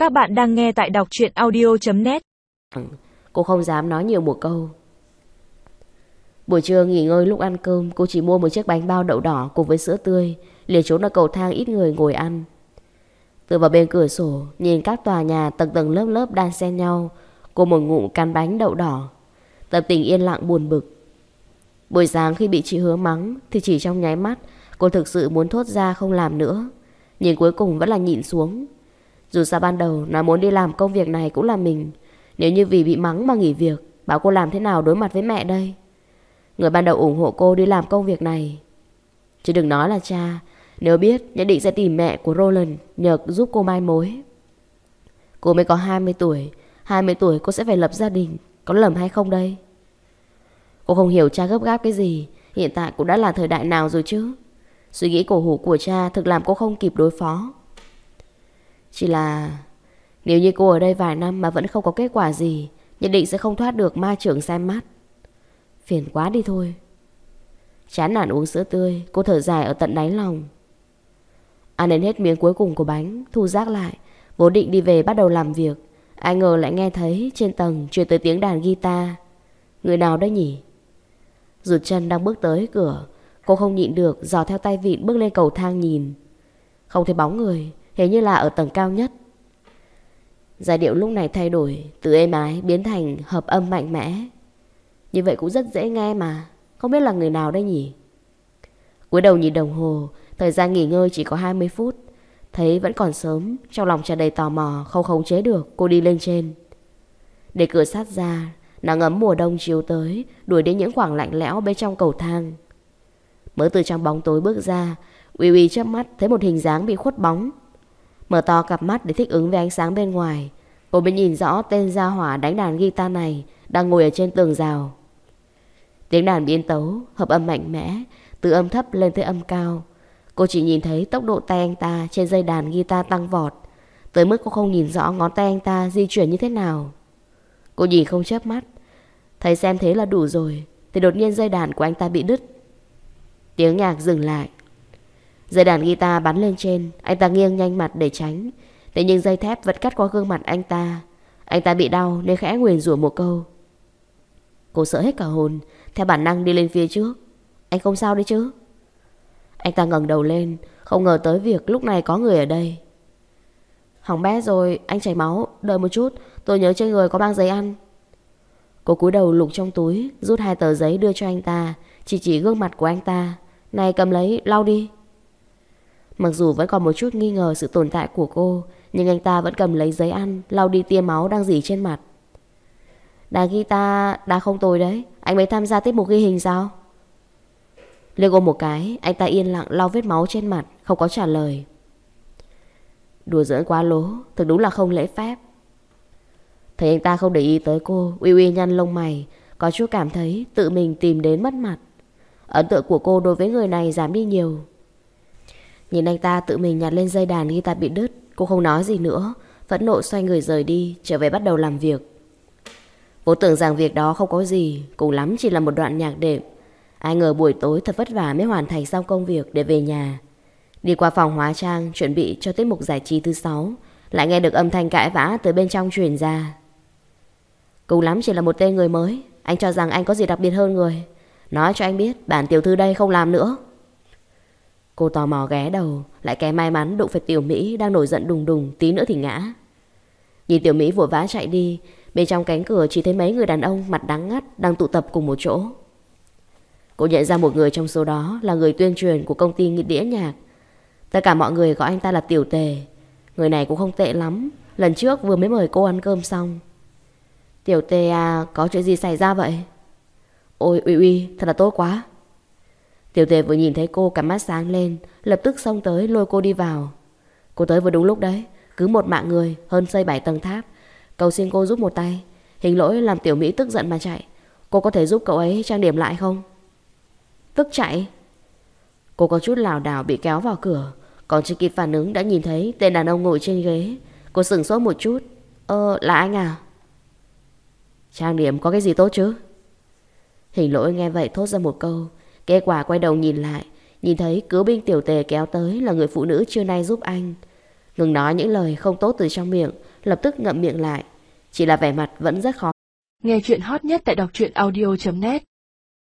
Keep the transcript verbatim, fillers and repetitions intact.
Các bạn đang nghe tại đọc truyện audio chấm net. Cô không dám nói nhiều một câu. Buổi trưa nghỉ ngơi lúc ăn cơm, cô chỉ mua một chiếc bánh bao đậu đỏ cùng với sữa tươi, liền trốn ở cầu thang ít người ngồi ăn. Tựa vào bên cửa sổ, nhìn các tòa nhà tầng tầng lớp lớp đan xen nhau, cô một ngụm cắn bánh đậu đỏ, tâm tình yên lặng buồn bực. Buổi sáng khi bị chị Hứa mắng thì chỉ trong nháy mắt cô thực sự muốn thốt ra không làm nữa, nhưng cuối cùng vẫn là nhịn xuống. Dù sao ban đầu nó muốn đi làm công việc này cũng là mình. Nếu như vì bị mắng mà nghỉ việc, bảo cô làm thế nào đối mặt với mẹ đây? Người ban đầu ủng hộ cô đi làm công việc này, chứ đừng nói là cha, nếu biết nhất định sẽ tìm mẹ của Roland nhờ giúp cô mai mối. Cô mới có hai mươi tuổi, hai mươi tuổi cô sẽ phải lập gia đình, có lầm hay không đây? Cô không hiểu cha gấp gáp cái gì, hiện tại cũng đã là thời đại nào rồi chứ. Suy nghĩ cổ hủ của cha thực làm cô không kịp đối phó. Chỉ là nếu như cô ở đây vài năm mà vẫn không có kết quả gì, nhất định sẽ không thoát được ma trưởng xem mắt. Phiền quá đi thôi. Chán nản uống sữa tươi, cô thở dài ở tận đáy lòng. Ăn đến hết miếng cuối cùng của bánh, thu rác lại, vốn định đi về bắt đầu làm việc, ai ngờ lại nghe thấy trên tầng truyền tới tiếng đàn guitar. Người nào đấy nhỉ? Rụt chân đang bước tới cửa, cô không nhịn được dò theo tay vịn bước lên cầu thang nhìn. Không thấy bóng người, hình như là ở tầng cao nhất. Giai điệu lúc này thay đổi, từ êm ái biến thành hợp âm mạnh mẽ. Như vậy cũng rất dễ nghe mà. Không biết là người nào đây nhỉ? Cúi đầu nhìn đồng hồ, thời gian nghỉ ngơi chỉ có hai mươi phút. Thấy vẫn còn sớm, trong lòng tràn đầy tò mò, không khống chế được, cô đi lên trên. Để cửa sát ra, nắng ấm mùa đông chiếu tới, đuổi đến những khoảng lạnh lẽo bên trong cầu thang. Mới từ trong bóng tối bước ra, Uy Uy chớp mắt thấy một hình dáng bị khuất bóng. Mở to cặp mắt để thích ứng với ánh sáng bên ngoài, cô mới nhìn rõ tên gia hỏa đánh đàn guitar này đang ngồi ở trên tường rào. Tiếng đàn biến tấu, hợp âm mạnh mẽ, từ âm thấp lên tới âm cao. Cô chỉ nhìn thấy tốc độ tay anh ta trên dây đàn guitar tăng vọt, tới mức cô không nhìn rõ ngón tay anh ta di chuyển như thế nào. Cô nhìn không chớp mắt, thấy xem thế là đủ rồi, thì đột nhiên dây đàn của anh ta bị đứt. Tiếng nhạc dừng lại. Dây đàn guitar bắn lên trên, anh ta nghiêng nhanh mặt để tránh, thế nhưng dây thép vẫn cắt qua gương mặt anh ta. Anh ta bị đau nên khẽ nguyền rủa một câu. Cô sợ hết cả hồn, theo bản năng đi lên phía trước. Anh không sao đấy chứ? Anh ta ngẩng đầu lên, không ngờ tới việc lúc này có người ở đây. Hỏng bé rồi, anh chảy máu, đợi một chút, tôi nhớ trên người có mang giấy ăn. Cô cúi đầu lục trong túi, rút hai tờ giấy đưa cho anh ta, chỉ chỉ gương mặt của anh ta. Này, cầm lấy, lau đi. Mặc dù vẫn còn một chút nghi ngờ sự tồn tại của cô, nhưng anh ta vẫn cầm lấy giấy ăn, lau đi tia máu đang rỉ trên mặt. Đàn guitar đã không tồi đấy, anh mới tham gia tiết mục ghi hình sao? Liếc cô một cái, anh ta yên lặng lau vết máu trên mặt, không có trả lời. Đùa giỡn quá lố, thực đúng là không lễ phép. Thấy anh ta không để ý tới cô, Uy Uy nhăn lông mày, có chút cảm thấy tự mình tìm đến mất mặt. Ấn tượng của cô đối với người này giảm đi nhiều. Nhìn anh ta tự mình nhặt lên dây đàn guitar bị đứt, cô không nói gì nữa, phẫn nộ xoay người rời đi, trở về bắt đầu làm việc. Vốn tưởng rằng việc đó không có gì, cùng lắm chỉ là một đoạn nhạc đệm. Ai ngờ buổi tối thật vất vả mới hoàn thành xong công việc để về nhà. Đi qua phòng hóa trang chuẩn bị cho tiết mục giải trí thứ sáu, lại nghe được âm thanh cãi vã từ bên trong truyền ra. Cùng lắm chỉ là một tên người mới, anh cho rằng anh có gì đặc biệt hơn người. Nói cho anh biết bản tiểu thư đây không làm nữa. Cô tò mò ghé đầu, lại kém may mắn đụng phải Tiểu Mỹ đang nổi giận đùng đùng, tí nữa thì ngã. Nhìn Tiểu Mỹ vội vã chạy đi, bên trong cánh cửa chỉ thấy mấy người đàn ông mặt đắng ngắt đang tụ tập cùng một chỗ. Cô nhận ra một người trong số đó là người tuyên truyền của công ty nghị đĩa nhạc. Tất cả mọi người gọi anh ta là Tiểu Tề. Người này cũng không tệ lắm, lần trước vừa mới mời cô ăn cơm xong. Tiểu Tề à, có chuyện gì xảy ra vậy? Ôi Uy Uy, thật là tốt quá. Tiểu Tề vừa nhìn thấy cô cả mắt sáng lên, lập tức xông tới lôi cô đi vào. Cô tới vừa đúng lúc đấy, cứ một mạng người hơn xây bảy tầng tháp. Cầu xin cô giúp một tay. Hình lỗi làm Tiểu Mỹ tức giận mà chạy. Cô có thể giúp cậu ấy trang điểm lại không? Tức chạy? Cô có chút lảo đảo bị kéo vào cửa, còn chưa kịp phản ứng đã nhìn thấy tên đàn ông ngồi trên ghế. Cô sửng sốt một chút. Ơ, là anh à? Trang điểm có cái gì tốt chứ? Hình lỗi nghe vậy thốt ra một câu. Kết quả quay đầu nhìn lại, nhìn thấy cứu binh Tiểu Tề kéo tới là người phụ nữ trưa nay giúp anh. Ngừng nói những lời không tốt từ trong miệng, lập tức ngậm miệng lại. Chỉ là vẻ mặt vẫn rất khó. Nghe chuyện hot nhất tại đọc truyện audio chấm net.